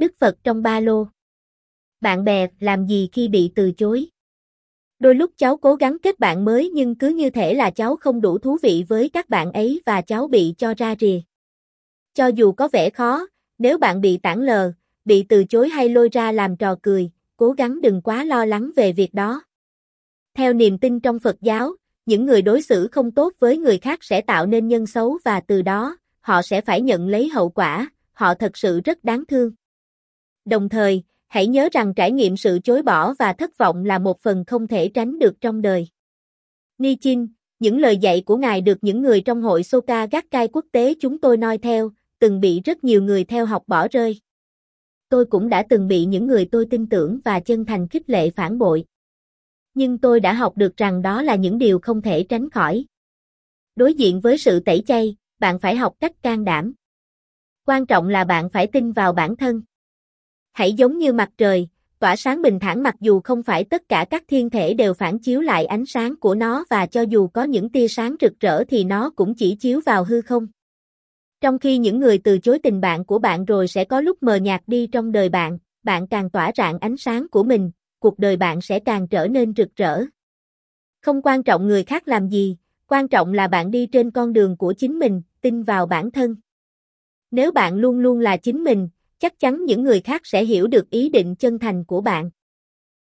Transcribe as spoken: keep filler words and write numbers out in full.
Đức Phật trong ba lô. Bạn bè làm gì khi bị từ chối? Đôi lúc cháu cố gắng kết bạn mới nhưng cứ như thể là cháu không đủ thú vị với các bạn ấy và cháu bị cho ra rìa. Cho dù có vẻ khó, nếu bạn bị tản lờ, bị từ chối hay lôi ra làm trò cười, cố gắng đừng quá lo lắng về việc đó. Theo niềm tin trong Phật giáo, những người đối xử không tốt với người khác sẽ tạo nên nhân xấu và từ đó, họ sẽ phải nhận lấy hậu quả, họ thật sự rất đáng thương. Đồng thời, hãy nhớ rằng trải nghiệm sự chối bỏ và thất vọng là một phần không thể tránh được trong đời. Nichin, những lời dạy của Ngài được những người trong hội Soka Gakkai quốc tế chúng tôi noi theo, từng bị rất nhiều người theo học bỏ rơi. Tôi cũng đã từng bị những người tôi tin tưởng và chân thành khích lệ phản bội. Nhưng tôi đã học được rằng đó là những điều không thể tránh khỏi. Đối diện với sự tẩy chay, bạn phải học cách can đảm. Quan trọng là bạn phải tin vào bản thân. Hãy giống như mặt trời, tỏa sáng bình thản mặc dù không phải tất cả các thiên thể đều phản chiếu lại ánh sáng của nó và cho dù có những tia sáng rực rỡ thì nó cũng chỉ chiếu vào hư không. Trong khi những người từ chối tình bạn của bạn rồi sẽ có lúc mờ nhạt đi trong đời bạn, bạn càng tỏa rạng ánh sáng của mình, cuộc đời bạn sẽ càng trở nên rực rỡ. Không quan trọng người khác làm gì, quan trọng là bạn đi trên con đường của chính mình, tin vào bản thân. Nếu bạn luôn luôn là chính mình, chắc chắn những người khác sẽ hiểu được ý định chân thành của bạn.